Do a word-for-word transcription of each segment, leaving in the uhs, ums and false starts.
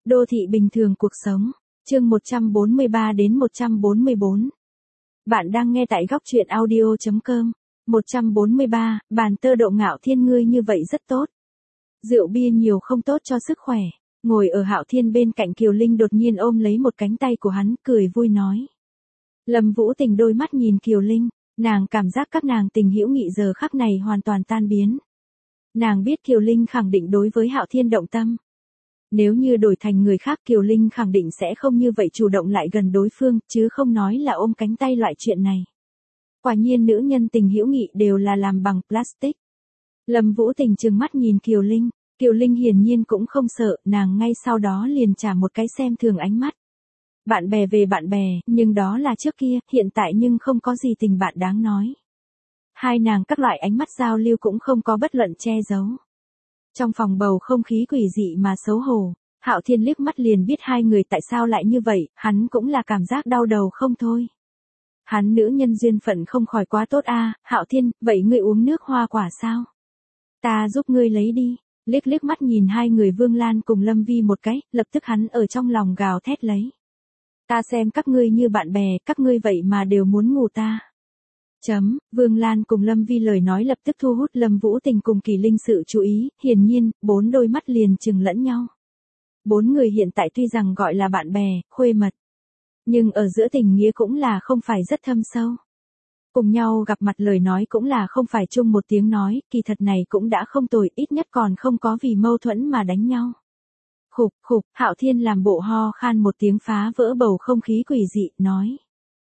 Đô thị bình thường cuộc sống, chương một trăm bốn mươi ba đến một trăm bốn mươi bốn. Bạn đang nghe tại góc truyện audio chấm com. một trăm bốn mươi ba, bàn tơ độ Ngạo Thiên ngươi như vậy rất tốt. Rượu bia nhiều không tốt cho sức khỏe. Ngồi ở Hạo Thiên bên cạnh Kiều Linh đột nhiên ôm lấy một cánh tay của hắn, cười vui nói. Lâm Vũ Tình đôi mắt nhìn Kiều Linh, nàng cảm giác các nàng tình hữu nghị giờ khắc này hoàn toàn tan biến. Nàng biết Kiều Linh khẳng định đối với Hạo Thiên động tâm. Nếu như đổi thành người khác Kiều Linh khẳng định sẽ không như vậy chủ động lại gần đối phương, chứ không nói là ôm cánh tay loại chuyện này. Quả nhiên nữ nhân tình hữu nghị đều là làm bằng plastic. Lâm Vũ Tình trừng mắt nhìn Kiều Linh, Kiều Linh hiển nhiên cũng không sợ, nàng ngay sau đó liền trả một cái xem thường ánh mắt. Bạn bè về bạn bè, nhưng đó là trước kia, hiện tại nhưng không có gì tình bạn đáng nói. Hai nàng các loại ánh mắt giao lưu cũng không có bất luận che giấu. Trong phòng bầu không khí quỷ dị mà xấu hổ, Hạo Thiên liếc mắt liền biết hai người tại sao lại như vậy, hắn cũng là cảm giác đau đầu không thôi. Hắn nữ nhân duyên phận không khỏi quá tốt a, à, Hạo Thiên, vậy ngươi uống nước hoa quả sao? Ta giúp ngươi lấy đi. Liếc liếc mắt nhìn hai người Vương Lan cùng Lâm Vi một cái, lập tức hắn ở trong lòng gào thét lấy. Ta xem các ngươi như bạn bè, các ngươi vậy mà đều muốn ngủ ta. Chấm, Vương Lan cùng Lâm Vi lời nói lập tức thu hút Lâm Vũ Tình cùng Kỳ Linh sự chú ý, hiển nhiên, bốn đôi mắt liền chừng lẫn nhau. Bốn người hiện tại tuy rằng gọi là bạn bè, khuê mật, nhưng ở giữa tình nghĩa cũng là không phải rất thâm sâu. Cùng nhau gặp mặt lời nói cũng là không phải chung một tiếng nói, kỳ thật này cũng đã không tồi, ít nhất còn không có vì mâu thuẫn mà đánh nhau. Khục, khục, Hạo Thiên làm bộ ho khan một tiếng phá vỡ bầu không khí quỷ dị, nói.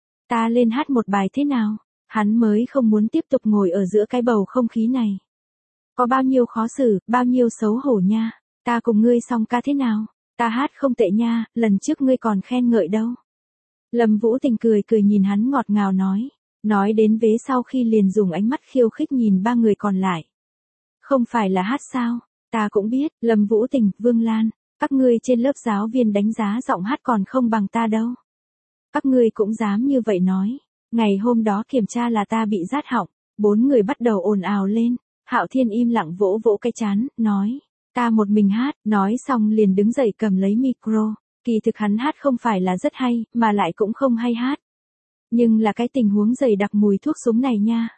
Ta lên hát một bài thế nào? Hắn mới không muốn tiếp tục ngồi ở giữa cái bầu không khí này. Có bao nhiêu khó xử, bao nhiêu xấu hổ nha. Ta cùng ngươi song ca thế nào? Ta hát không tệ nha, lần trước ngươi còn khen ngợi đâu. Lâm Vũ Tình cười cười nhìn hắn ngọt ngào nói. Nói đến vế sau khi liền dùng ánh mắt khiêu khích nhìn ba người còn lại. Không phải là hát sao? Ta cũng biết, Lâm Vũ Tình, Vương Lan, các ngươi trên lớp giáo viên đánh giá giọng hát còn không bằng ta đâu. Các ngươi cũng dám như vậy nói. Ngày hôm đó kiểm tra là ta bị rát họng, bốn người bắt đầu ồn ào lên. Hạo Thiên im lặng vỗ vỗ cái trán, nói, ta một mình hát, nói xong liền đứng dậy cầm lấy micro. Kỳ thực hắn hát không phải là rất hay, mà lại cũng không hay hát. Nhưng là cái tình huống dày đặc mùi thuốc súng này nha.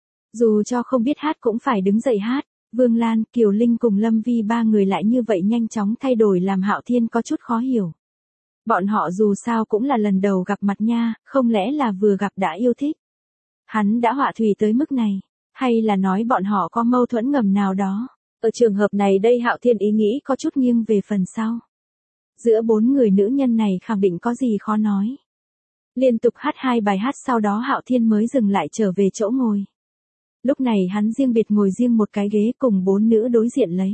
Dù cho không biết hát cũng phải đứng dậy hát. Vương Lan, Kiều Linh cùng Lâm Vi ba người lại như vậy nhanh chóng thay đổi làm Hạo Thiên có chút khó hiểu. Bọn họ dù sao cũng là lần đầu gặp mặt nha, không lẽ là vừa gặp đã yêu thích. Hắn đã họa thủy tới mức này, hay là nói bọn họ có mâu thuẫn ngầm nào đó. Ở trường hợp này đây Hạo Thiên ý nghĩ có chút nghiêng về phần sau. Giữa bốn người nữ nhân này khẳng định có gì khó nói. Liên tục hát hai bài hát sau đó Hạo Thiên mới dừng lại trở về chỗ ngồi. Lúc này hắn riêng biệt ngồi riêng một cái ghế cùng bốn nữ đối diện lấy.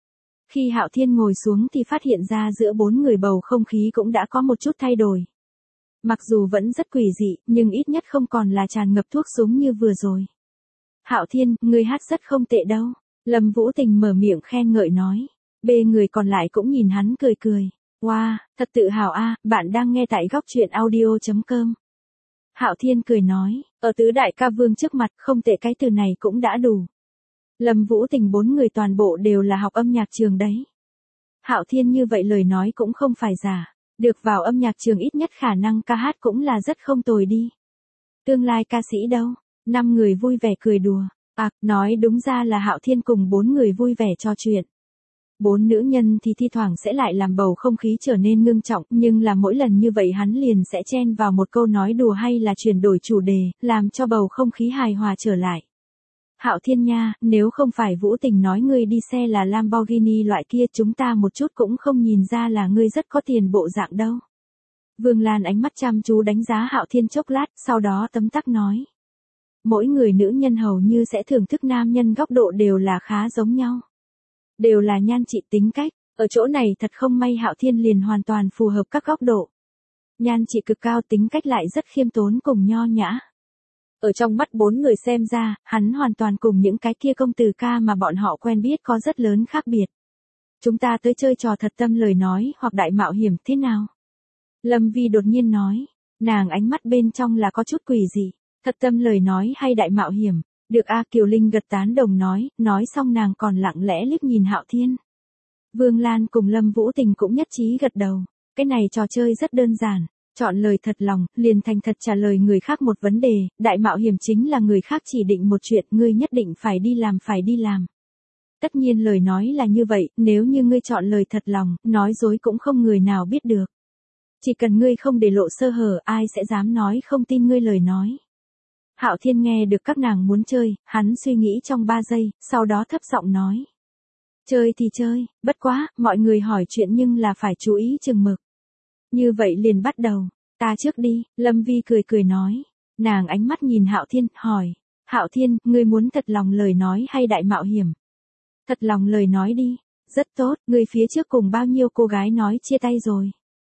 Khi Hạo Thiên ngồi xuống thì phát hiện ra giữa bốn người bầu không khí cũng đã có một chút thay đổi. Mặc dù vẫn rất quỷ dị, nhưng ít nhất không còn là tràn ngập thuốc súng như vừa rồi. Hạo Thiên, ngươi hát rất không tệ đâu. Lâm Vũ Tình mở miệng khen ngợi nói. Bê người còn lại cũng nhìn hắn cười cười. Wow, thật tự hào a, bạn đang nghe tại góc truyện audio chấm com. Hạo Thiên cười nói, ở tứ đại ca vương trước mặt không tệ cái từ này cũng đã đủ. Lâm Vũ Tình bốn người toàn bộ đều là học âm nhạc trường đấy. Hạo Thiên như vậy lời nói cũng không phải giả, được vào âm nhạc trường ít nhất khả năng ca hát cũng là rất không tồi đi. Tương lai ca sĩ đâu? Năm người vui vẻ cười đùa. À, nói đúng ra là Hạo Thiên cùng bốn người vui vẻ trò chuyện. Bốn nữ nhân thì thi thoảng sẽ lại làm bầu không khí trở nên ngưng trọng, nhưng là mỗi lần như vậy hắn liền sẽ chen vào một câu nói đùa hay là chuyển đổi chủ đề, làm cho bầu không khí hài hòa trở lại. Hạo Thiên nha, nếu không phải Vũ Tình nói ngươi đi xe là Lamborghini loại kia chúng ta một chút cũng không nhìn ra là ngươi rất có tiền bộ dạng đâu. Vương Lan ánh mắt chăm chú đánh giá Hạo Thiên chốc lát, sau đó tấm tắc nói. Mỗi người nữ nhân hầu như sẽ thưởng thức nam nhân góc độ đều là khá giống nhau. Đều là nhan trị tính cách, ở chỗ này thật không may Hạo Thiên liền hoàn toàn phù hợp các góc độ. Nhan trị cực cao tính cách lại rất khiêm tốn cùng nho nhã. Ở trong mắt bốn người xem ra, hắn hoàn toàn cùng những cái kia công tử ca mà bọn họ quen biết có rất lớn khác biệt. Chúng ta tới chơi trò thật tâm lời nói hoặc đại mạo hiểm thế nào? Lâm Vi đột nhiên nói, nàng ánh mắt bên trong là có chút quỷ dị, thật tâm lời nói hay đại mạo hiểm. Được a, Kiều Linh gật tán đồng nói, nói xong nàng còn lặng lẽ liếc nhìn Hạo Thiên. Vương Lan cùng Lâm Vũ Tình cũng nhất trí gật đầu. Cái này trò chơi rất đơn giản. Chọn lời thật lòng, liền thành thật trả lời người khác một vấn đề, đại mạo hiểm chính là người khác chỉ định một chuyện ngươi nhất định phải đi làm phải đi làm. Tất nhiên lời nói là như vậy, nếu như ngươi chọn lời thật lòng, nói dối cũng không người nào biết được. Chỉ cần ngươi không để lộ sơ hở, ai sẽ dám nói không tin ngươi lời nói. Hạo Thiên nghe được các nàng muốn chơi, hắn suy nghĩ trong ba giây, sau đó thấp giọng nói. Chơi thì chơi, bất quá, mọi người hỏi chuyện nhưng là phải chú ý chừng mực. Như vậy liền bắt đầu, ta trước đi, Lâm Vi cười cười nói. Nàng ánh mắt nhìn Hạo Thiên, hỏi. Hạo Thiên, ngươi muốn thật lòng lời nói hay đại mạo hiểm? Thật lòng lời nói đi. Rất tốt, ngươi phía trước cùng bao nhiêu cô gái nói chia tay rồi?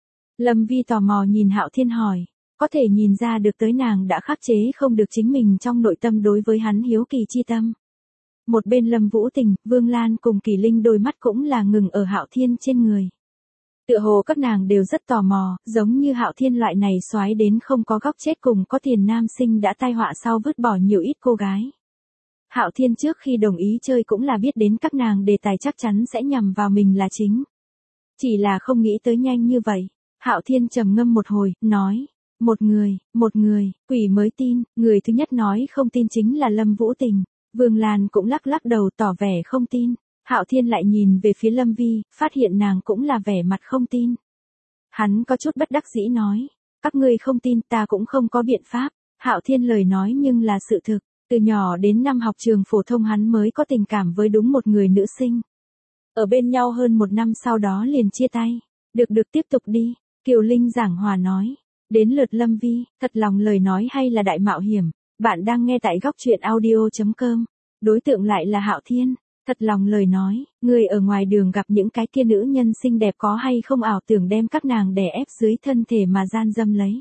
Lâm Vi tò mò nhìn Hạo Thiên hỏi. Có thể nhìn ra được tới nàng đã khắc chế không được chính mình trong nội tâm đối với hắn hiếu kỳ chi tâm. Một bên Lâm Vũ Tình, Vương Lan cùng Kỳ Linh đôi mắt cũng là ngừng ở Hạo Thiên trên người. Tựa hồ các nàng đều rất tò mò, giống như Hạo Thiên loại này soái đến không có góc chết cùng có tiền nam sinh đã tai họa sau vứt bỏ nhiều ít cô gái. Hạo Thiên trước khi đồng ý chơi cũng là biết đến các nàng đề tài chắc chắn sẽ nhằm vào mình là chính. Chỉ là không nghĩ tới nhanh như vậy. Hạo Thiên trầm ngâm một hồi, nói. Một người, một người, quỷ mới tin, người thứ nhất nói không tin chính là Lâm Vũ Tình. Vương Lan cũng lắc lắc đầu tỏ vẻ không tin. Hạo Thiên lại nhìn về phía Lâm Vi, phát hiện nàng cũng là vẻ mặt không tin. Hắn có chút bất đắc dĩ nói, các ngươi không tin ta cũng không có biện pháp. Hạo Thiên lời nói nhưng là sự thực, từ nhỏ đến năm học trường phổ thông hắn mới có tình cảm với đúng một người nữ sinh. Ở bên nhau hơn một năm sau đó liền chia tay. Được được tiếp tục đi, Kiều Linh giảng hòa nói. Đến lượt Lâm Vi, thật lòng lời nói hay là đại mạo hiểm. Bạn đang nghe tại góc truyện audio chấm com. Đối tượng lại là Hạo Thiên. Thật lòng lời nói, người ở ngoài đường gặp những cái kia nữ nhân xinh đẹp có hay không ảo tưởng đem các nàng đè ép dưới thân thể mà gian dâm lấy.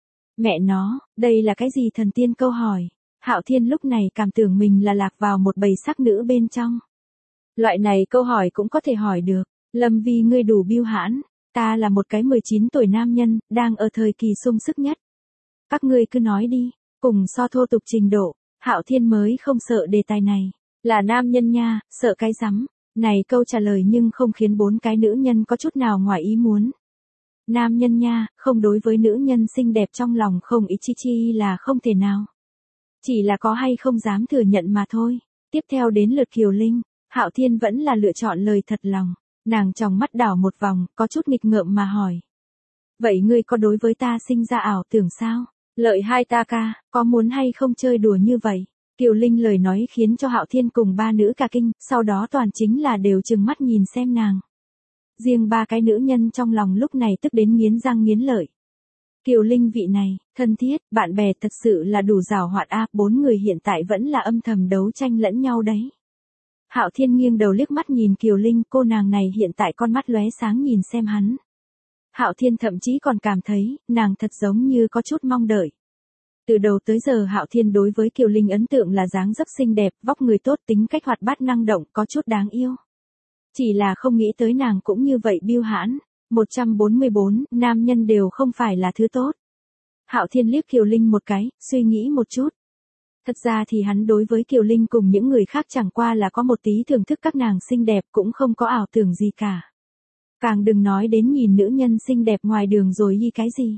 Mẹ nó, đây là cái gì thần tiên câu hỏi. Hạo Thiên lúc này cảm tưởng mình là lạc vào một bầy sắc nữ bên trong. Loại này câu hỏi cũng có thể hỏi được. Lâm Vi ngươi đủ biêu hãn. Ta là một cái mười chín tuổi nam nhân, đang ở thời kỳ sung sức nhất. Các ngươi cứ nói đi, cùng so thô tục trình độ, Hạo Thiên mới không sợ đề tài này. Là nam nhân nha, sợ cái rắm. Này câu trả lời nhưng không khiến bốn cái nữ nhân có chút nào ngoài ý muốn. Nam nhân nha, không đối với nữ nhân xinh đẹp trong lòng không ý chi chi là không thể nào. Chỉ là có hay không dám thừa nhận mà thôi. Tiếp theo đến lượt Kiều Linh, Hạo Thiên vẫn là lựa chọn lời thật lòng. Nàng tròng mắt đảo một vòng, có chút nghịch ngợm mà hỏi. Vậy ngươi có đối với ta sinh ra ảo tưởng sao? Lợi hai ta ca, có muốn hay không chơi đùa như vậy? Kiều Linh lời nói khiến cho Hạo Thiên cùng ba nữ cả kinh, sau đó toàn chính là đều trừng mắt nhìn xem nàng. Riêng ba cái nữ nhân trong lòng lúc này tức đến nghiến răng nghiến lợi. Kiều Linh vị này, thân thiết, bạn bè thật sự là đủ giàu hoạt a, bốn người hiện tại vẫn là âm thầm đấu tranh lẫn nhau đấy. Hạo Thiên nghiêng đầu liếc mắt nhìn Kiều Linh, cô nàng này hiện tại con mắt lóe sáng nhìn xem hắn. Hạo Thiên thậm chí còn cảm thấy, nàng thật giống như có chút mong đợi. Từ đầu tới giờ Hạo Thiên đối với Kiều Linh ấn tượng là dáng dấp xinh đẹp, vóc người tốt, tính cách hoạt bát năng động, có chút đáng yêu. Chỉ là không nghĩ tới nàng cũng như vậy biêu hãn. một trăm bốn mươi bốn, nam nhân đều không phải là thứ tốt. Hạo Thiên liếc Kiều Linh một cái, suy nghĩ một chút. Thật ra thì hắn đối với Kiều Linh cùng những người khác chẳng qua là có một tí thưởng thức các nàng xinh đẹp, cũng không có ảo tưởng gì cả. Càng đừng nói đến nhìn nữ nhân xinh đẹp ngoài đường rồi y cái gì.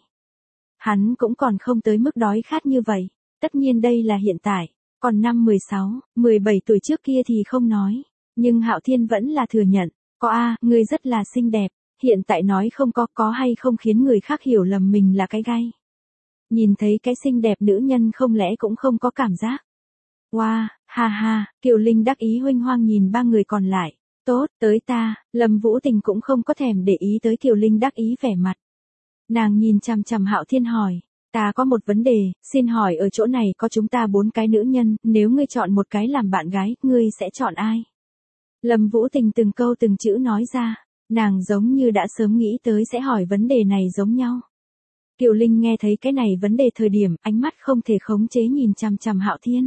Hắn cũng còn không tới mức đói khát như vậy. Tất nhiên đây là hiện tại. Còn năm mười sáu, mười bảy tuổi trước kia thì không nói. Nhưng Hạo Thiên vẫn là thừa nhận. Có a, ngươi rất là xinh đẹp. Hiện tại nói không có, có hay không khiến người khác hiểu lầm mình là cái gai. Nhìn thấy cái xinh đẹp nữ nhân không lẽ cũng không có cảm giác. Wow, ha ha, Kiều Linh đắc ý huênh hoang nhìn ba người còn lại. Tốt, tới ta, Lâm Vũ Tình cũng không có thèm để ý tới Kiều Linh đắc ý vẻ mặt. Nàng nhìn chằm chằm Hạo Thiên hỏi, ta có một vấn đề, xin hỏi ở chỗ này có chúng ta bốn cái nữ nhân, nếu ngươi chọn một cái làm bạn gái, ngươi sẽ chọn ai? Lâm Vũ Tình từng câu từng chữ nói ra, nàng giống như đã sớm nghĩ tới sẽ hỏi vấn đề này giống nhau. Kiều Linh nghe thấy cái này vấn đề thời điểm, ánh mắt không thể khống chế nhìn chằm chằm Hạo Thiên.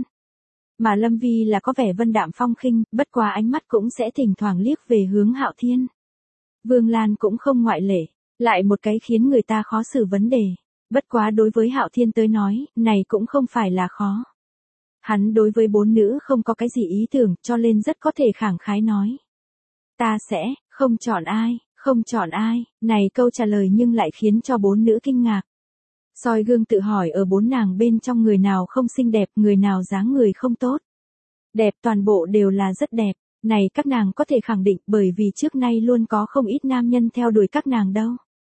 Mà Lâm Vi là có vẻ vân đạm phong khinh, bất quá ánh mắt cũng sẽ thỉnh thoảng liếc về hướng Hạo Thiên. Vương Lan cũng không ngoại lệ, lại một cái khiến người ta khó xử vấn đề. Bất quá đối với Hạo Thiên tới nói, này cũng không phải là khó. Hắn đối với bốn nữ không có cái gì ý tưởng, cho nên rất có thể khẳng khái nói. Ta sẽ, không chọn ai, không chọn ai, này câu trả lời nhưng lại khiến cho bốn nữ kinh ngạc. Soi gương tự hỏi ở bốn nàng bên trong người nào không xinh đẹp, người nào dáng người không tốt. Đẹp toàn bộ đều là rất đẹp, này các nàng có thể khẳng định bởi vì trước nay luôn có không ít nam nhân theo đuổi các nàng đâu.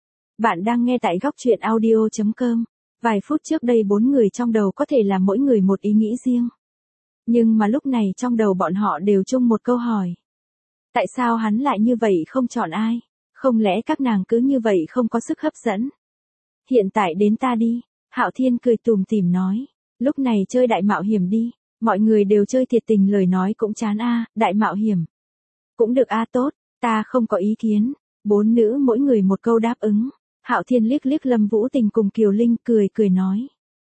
Bạn đang nghe tại góc truyện audio chấm com, vài phút trước đây bốn người trong đầu có thể là mỗi người một ý nghĩ riêng. Nhưng mà lúc này trong đầu bọn họ đều chung một câu hỏi. Tại sao hắn lại như vậy không chọn ai? Không lẽ các nàng cứ như vậy không có sức hấp dẫn? Hiện tại đến ta đi, Hạo Thiên cười tùm tìm nói. Lúc này chơi đại mạo hiểm đi, mọi người đều chơi thiệt tình lời nói cũng chán a, đại mạo hiểm. Cũng được a tốt, ta không có ý kiến. Bốn nữ mỗi người một câu đáp ứng. Hạo Thiên liếc liếc Lâm Vũ Tình cùng Kiều Linh cười cười nói.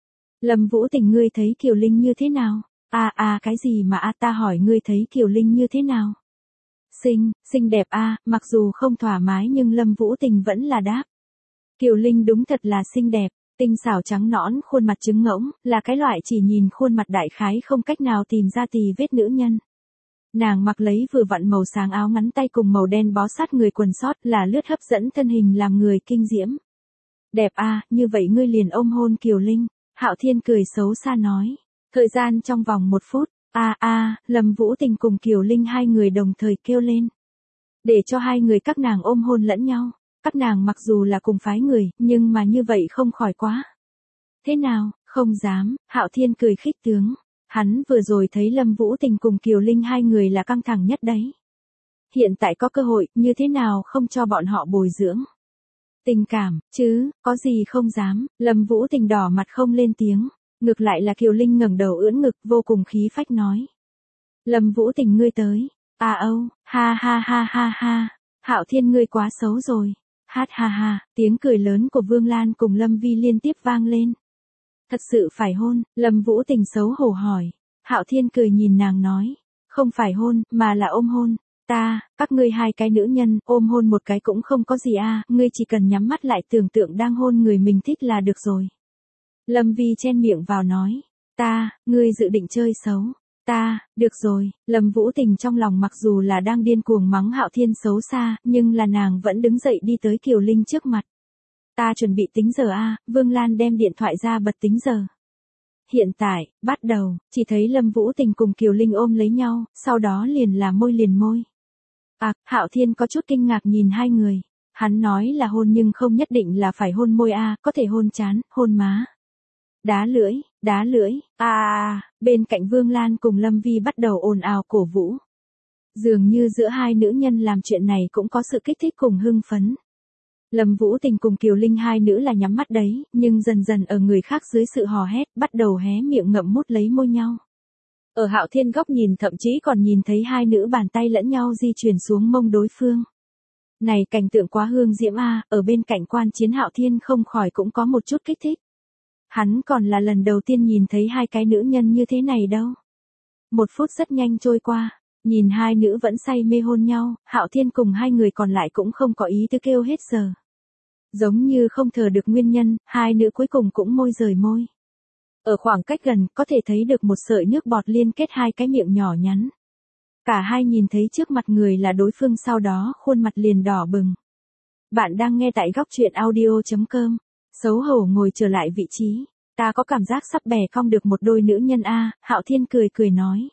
Lâm Vũ Tình ngươi thấy Kiều Linh như thế nào? A a cái gì mà a ta hỏi ngươi thấy Kiều Linh như thế nào? Xinh, xinh đẹp a, mặc dù không thoải mái nhưng Lâm Vũ Tình vẫn là đáp. Kiều Linh đúng thật là xinh đẹp, tinh xảo trắng nõn, khuôn mặt trứng ngỗng, là cái loại chỉ nhìn khuôn mặt đại khái không cách nào tìm ra tì vết nữ nhân. Nàng mặc lấy vừa vặn màu sáng áo ngắn tay cùng màu đen bó sát người quần sót là lướt hấp dẫn thân hình làm người kinh diễm. Đẹp a, như vậy ngươi liền ôm hôn Kiều Linh, Hạo Thiên cười xấu xa nói. Thời gian trong vòng một phút, a a, Lâm Vũ Tình cùng Kiều Linh hai người đồng thời kêu lên. Để cho hai người các nàng ôm hôn lẫn nhau, các nàng mặc dù là cùng phái người, nhưng mà như vậy không khỏi quá. Thế nào, không dám, Hạo Thiên cười khích tướng. Hắn vừa rồi thấy Lâm Vũ Tình cùng Kiều Linh hai người là căng thẳng nhất đấy. Hiện tại có cơ hội, như thế nào không cho bọn họ bồi dưỡng. Tình cảm, chứ, có gì không dám, Lâm Vũ Tình đỏ mặt không lên tiếng. Ngược lại là Kiều Linh ngẩng đầu ưỡn ngực vô cùng khí phách nói. Lâm Vũ Tình ngươi tới. À âu, ha ha ha ha ha. Hạo Thiên ngươi quá xấu rồi. Hát ha ha, tiếng cười lớn của Vương Lan cùng Lâm Vi liên tiếp vang lên. Thật sự phải hôn, Lâm Vũ Tình xấu hổ hỏi. Hạo Thiên cười nhìn nàng nói. Không phải hôn, mà là ôm hôn. Ta, các ngươi hai cái nữ nhân, ôm hôn một cái cũng không có gì a, ngươi chỉ cần nhắm mắt lại tưởng tượng đang hôn người mình thích là được rồi. Lâm Vi chen miệng vào nói. Ta, ngươi dự định chơi xấu. Ta, được rồi, Lâm Vũ Tình trong lòng mặc dù là đang điên cuồng mắng Hạo Thiên xấu xa, nhưng là nàng vẫn đứng dậy đi tới Kiều Linh trước mặt. Ta chuẩn bị tính giờ a, Vương Lan đem điện thoại ra bật tính giờ. Hiện tại, bắt đầu, chỉ thấy Lâm Vũ Tình cùng Kiều Linh ôm lấy nhau, sau đó liền là môi liền môi. À, Hạo Thiên có chút kinh ngạc nhìn hai người. Hắn nói là hôn nhưng không nhất định là phải hôn môi a, có thể hôn trán, hôn má. Đá lưỡi, đá lưỡi, a à, bên cạnh Vương Lan cùng Lâm Vi bắt đầu ồn ào cổ vũ. Dường như giữa hai nữ nhân làm chuyện này cũng có sự kích thích cùng hưng phấn. Lâm Vũ Tình cùng Kiều Linh hai nữ là nhắm mắt đấy, nhưng dần dần ở người khác dưới sự hò hét, bắt đầu hé miệng ngậm mút lấy môi nhau. Ở Hạo Thiên góc nhìn thậm chí còn nhìn thấy hai nữ bàn tay lẫn nhau di chuyển xuống mông đối phương. Này cảnh tượng quá hương diễm a, ở bên cạnh quan chiến Hạo Thiên không khỏi cũng có một chút kích thích. Hắn còn là lần đầu tiên nhìn thấy hai cái nữ nhân như thế này đâu. Một phút rất nhanh trôi qua, nhìn hai nữ vẫn say mê hôn nhau, Hạo Thiên cùng hai người còn lại cũng không có ý tư kêu hết giờ. Giống như không thờ được nguyên nhân, hai nữ cuối cùng cũng môi rời môi. Ở khoảng cách gần, có thể thấy được một sợi nước bọt liên kết hai cái miệng nhỏ nhắn. Cả hai nhìn thấy trước mặt người là đối phương, sau đó khuôn mặt liền đỏ bừng. Bạn đang nghe tại góc truyện audio chấm com. Xấu hổ ngồi trở lại vị trí. Ta có cảm giác sắp bè cong được một đôi nữ nhân a, Hạo Thiên cười cười nói.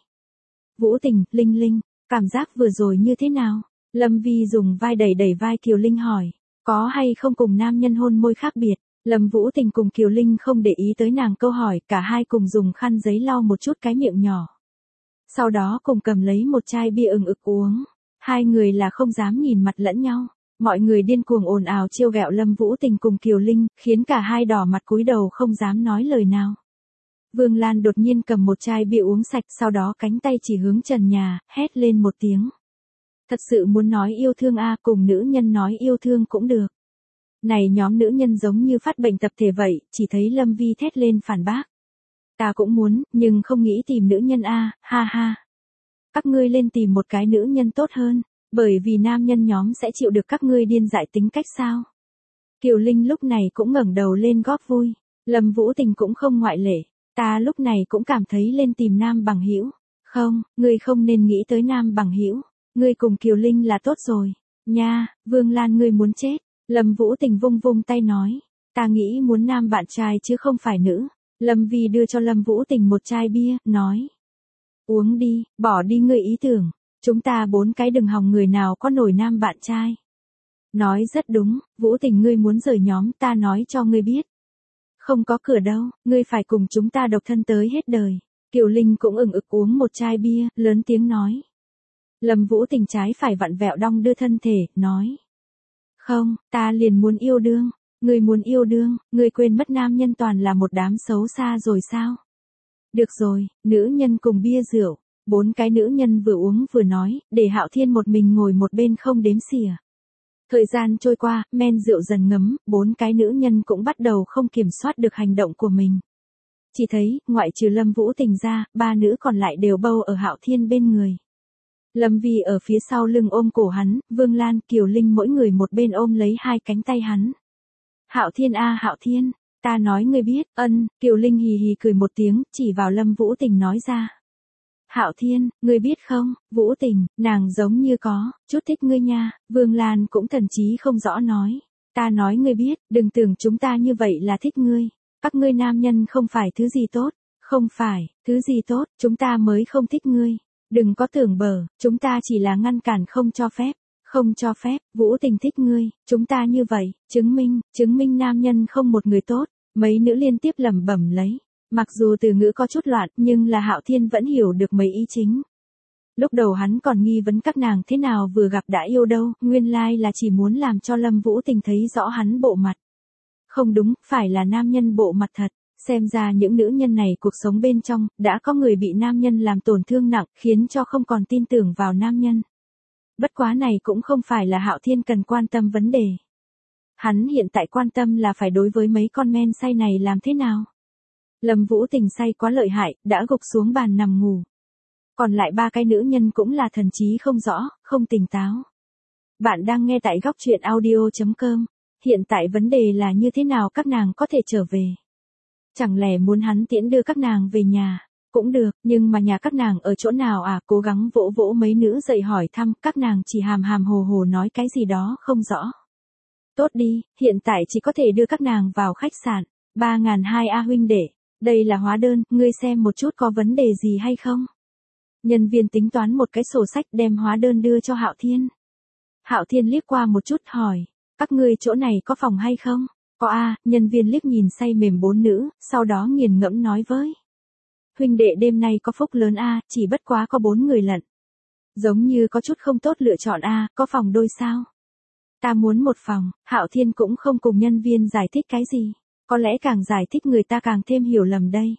Vũ Tình, Linh Linh, cảm giác vừa rồi như thế nào? Lâm Vi dùng vai đẩy đẩy vai Kiều Linh hỏi. Có hay không cùng nam nhân hôn môi khác biệt? Lâm Vũ Tình cùng Kiều Linh không để ý tới nàng câu hỏi, cả hai cùng dùng khăn giấy lau một chút cái miệng nhỏ. Sau đó cùng cầm lấy một chai bia ừng ực uống. Hai người là không dám nhìn mặt lẫn nhau. Mọi người điên cuồng ồn ào trêu ghẹo Lâm Vũ Tình cùng Kiều Linh, khiến cả hai đỏ mặt cúi đầu không dám nói lời nào. Vương Lan đột nhiên cầm một chai bia uống sạch, sau đó cánh tay chỉ hướng trần nhà, hét lên một tiếng. Thật sự muốn nói yêu thương a, cùng nữ nhân nói yêu thương cũng được. Này nhóm nữ nhân giống như phát bệnh tập thể vậy, chỉ thấy Lâm Vi thét lên phản bác. Ta cũng muốn, nhưng không nghĩ tìm nữ nhân a, ha ha. Các ngươi lên tìm một cái nữ nhân tốt hơn. Bởi vì nam nhân nhóm sẽ chịu được các ngươi điên dại tính cách sao? Kiều Linh lúc này cũng ngẩng đầu lên góp vui. Lâm Vũ Tình cũng không ngoại lệ. Ta lúc này cũng cảm thấy lên tìm nam bằng hữu. Không, ngươi không nên nghĩ tới nam bằng hữu. Ngươi cùng Kiều Linh là tốt rồi. Nha, Vương Lan ngươi muốn chết. Lâm Vũ Tình vung vung tay nói. Ta nghĩ muốn nam bạn trai chứ không phải nữ. Lâm Vi đưa cho Lâm Vũ Tình một chai bia, nói. Uống đi, bỏ đi ngươi ý tưởng. Chúng ta bốn cái đừng hòng người nào có nổi nam bạn trai. Nói rất đúng, Vũ Tình ngươi muốn rời nhóm ta nói cho ngươi biết. Không có cửa đâu, ngươi phải cùng chúng ta độc thân tới hết đời. Kiều Linh cũng ừng ực uống một chai bia, lớn tiếng nói. Lâm Vũ Tình trái phải vặn vẹo đong đưa thân thể, nói. Không, ta liền muốn yêu đương. Ngươi muốn yêu đương, ngươi quên mất nam nhân toàn là một đám xấu xa rồi sao? Được rồi, nữ nhân cùng bia rượu. Bốn cái nữ nhân vừa uống vừa nói, để Hạo Thiên một mình ngồi một bên không đếm xỉa. Thời gian trôi qua, men rượu dần ngấm, bốn cái nữ nhân cũng bắt đầu không kiểm soát được hành động của mình. Chỉ thấy, ngoại trừ Lâm Vũ Tình ra, ba nữ còn lại đều bâu ở Hạo Thiên bên người. Lâm Vi ở phía sau lưng ôm cổ hắn, Vương Lan, Kiều Linh mỗi người một bên ôm lấy hai cánh tay hắn. Hạo Thiên a Hạo Thiên, ta nói ngươi biết, ân, Kiều Linh hì hì cười một tiếng, chỉ vào Lâm Vũ Tình nói ra. Hạo Thiên, ngươi biết không, Vũ Tình, nàng giống như có, chút thích ngươi nha, Vương Lan cũng thần chí không rõ nói. Ta nói ngươi biết, đừng tưởng chúng ta như vậy là thích ngươi. Các ngươi nam nhân không phải thứ gì tốt, không phải, thứ gì tốt, chúng ta mới không thích ngươi. Đừng có tưởng bở, chúng ta chỉ là ngăn cản không cho phép. Không cho phép, Vũ Tình thích ngươi, chúng ta như vậy, chứng minh, chứng minh nam nhân không một người tốt, mấy nữ liên tiếp lẩm bẩm lấy. Mặc dù từ ngữ có chút loạn, nhưng là Hạo Thiên vẫn hiểu được mấy ý chính. Lúc đầu hắn còn nghi vấn các nàng thế nào vừa gặp đã yêu đâu, nguyên lai là chỉ muốn làm cho Lâm Vũ Tình thấy rõ hắn bộ mặt. Không đúng, phải là nam nhân bộ mặt thật. Xem ra những nữ nhân này cuộc sống bên trong, đã có người bị nam nhân làm tổn thương nặng, khiến cho không còn tin tưởng vào nam nhân. Bất quá này cũng không phải là Hạo Thiên cần quan tâm vấn đề. Hắn hiện tại quan tâm là phải đối với mấy con men say này làm thế nào. Lâm Vũ Tình say quá lợi hại, đã gục xuống bàn nằm ngủ. Còn lại ba cái nữ nhân cũng là thần trí không rõ, không tỉnh táo. Bạn đang nghe tại góc truyện audio chấm com. Hiện tại vấn đề là như thế nào các nàng có thể trở về. Chẳng lẽ muốn hắn tiễn đưa các nàng về nhà. Cũng được, nhưng mà nhà các nàng ở chỗ nào à, cố gắng vỗ vỗ mấy nữ dậy hỏi thăm, các nàng chỉ hàm hàm hồ hồ nói cái gì đó không rõ. Tốt đi, hiện tại chỉ có thể đưa các nàng vào khách sạn, ba ngàn hai a huynh đệ, đây là hóa đơn, ngươi xem một chút có vấn đề gì hay không. Nhân viên tính toán một cái sổ sách đem hóa đơn đưa cho Hạo Thiên. Hạo Thiên liếc qua một chút hỏi, các ngươi chỗ này có phòng hay không? Có a, nhân viên liếc nhìn say mềm bốn nữ, sau đó nghiền ngẫm nói với. Huynh đệ đêm nay có phúc lớn a, chỉ bất quá có bốn người lận. Giống như có chút không tốt lựa chọn a, có phòng đôi sao? Ta muốn một phòng, Hạo Thiên cũng không cùng nhân viên giải thích cái gì. Có lẽ càng giải thích người ta càng thêm hiểu lầm đây.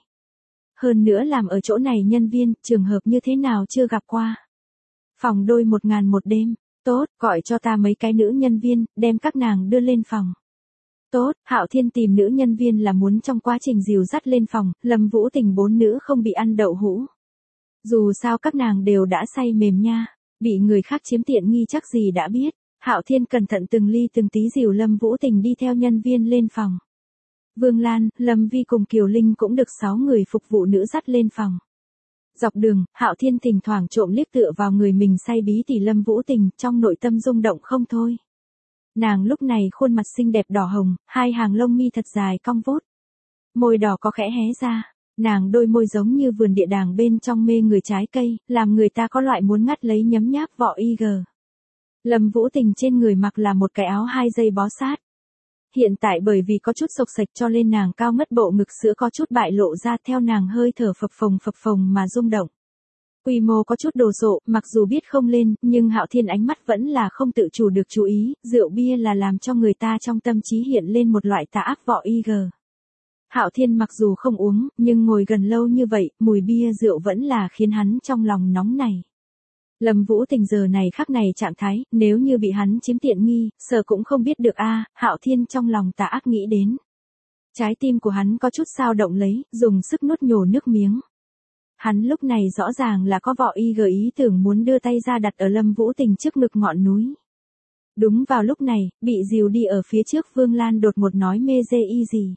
Hơn nữa làm ở chỗ này nhân viên, trường hợp như thế nào chưa gặp qua. Phòng đôi một ngàn một đêm, tốt, gọi cho ta mấy cái nữ nhân viên, đem các nàng đưa lên phòng. Tốt, Hạo Thiên tìm nữ nhân viên là muốn trong quá trình dìu dắt lên phòng, Lâm Vũ Tình bốn nữ không bị ăn đậu hũ. Dù sao các nàng đều đã say mềm nha, bị người khác chiếm tiện nghi chắc gì đã biết. Hạo Thiên cẩn thận từng ly từng tí dìu Lâm Vũ Tình đi theo nhân viên lên phòng. Vương Lan, Lâm Vi cùng Kiều Linh cũng được sáu người phục vụ nữ dắt lên phòng. Dọc đường, Hạo Thiên thỉnh thoảng trộm liếc tựa vào người mình say bí tỉ Lâm Vũ Tình, trong nội tâm rung động không thôi. Nàng lúc này khuôn mặt xinh đẹp đỏ hồng, hai hàng lông mi thật dài cong vút. Môi đỏ có khẽ hé ra, nàng đôi môi giống như vườn địa đàng bên trong mê người trái cây, làm người ta có loại muốn ngắt lấy nhấm nháp vỏ y gờ. Lâm Vũ Tình trên người mặc là một cái áo hai dây bó sát. Hiện tại bởi vì có chút sộc sạch cho nên nàng cao ngất bộ ngực sữa có chút bại lộ ra theo nàng hơi thở phập phồng phập phồng mà rung động. Quy mô có chút đồ sộ, mặc dù biết không lên, nhưng Hạo Thiên ánh mắt vẫn là không tự chủ được chú ý, rượu bia là làm cho người ta trong tâm trí hiện lên một loại tà ác vỏ y gờ. Hạo Thiên mặc dù không uống, nhưng ngồi gần lâu như vậy, mùi bia rượu vẫn là khiến hắn trong lòng nóng này. Lâm Vũ Tình giờ này khắc này trạng thái, nếu như bị hắn chiếm tiện nghi, sợ cũng không biết được a, Hạo Thiên trong lòng tà ác nghĩ đến. Trái tim của hắn có chút dao động lấy, dùng sức nuốt nhổ nước miếng. Hắn lúc này rõ ràng là có vỏ y gờ ý tưởng muốn đưa tay ra đặt ở Lâm Vũ Tình trước ngực ngọn núi. Đúng vào lúc này, bị dìu đi ở phía trước Vương Lan đột ngột nói mê dê y gì.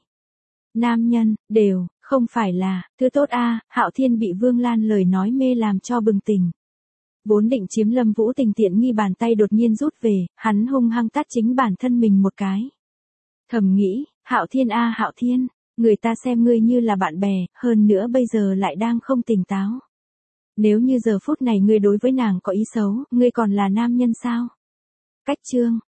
Nam nhân, đều, không phải là, thứ tốt a, Hạo Thiên bị Vương Lan lời nói mê làm cho bừng tỉnh. Vốn định chiếm Lâm Vũ Tình tiện nghi bàn tay đột nhiên rút về, hắn hung hăng tát chính bản thân mình một cái. Thầm nghĩ, Hạo Thiên a Hạo Thiên, người ta xem ngươi như là bạn bè, hơn nữa bây giờ lại đang không tỉnh táo. Nếu như giờ phút này ngươi đối với nàng có ý xấu, ngươi còn là nam nhân sao? Cách chương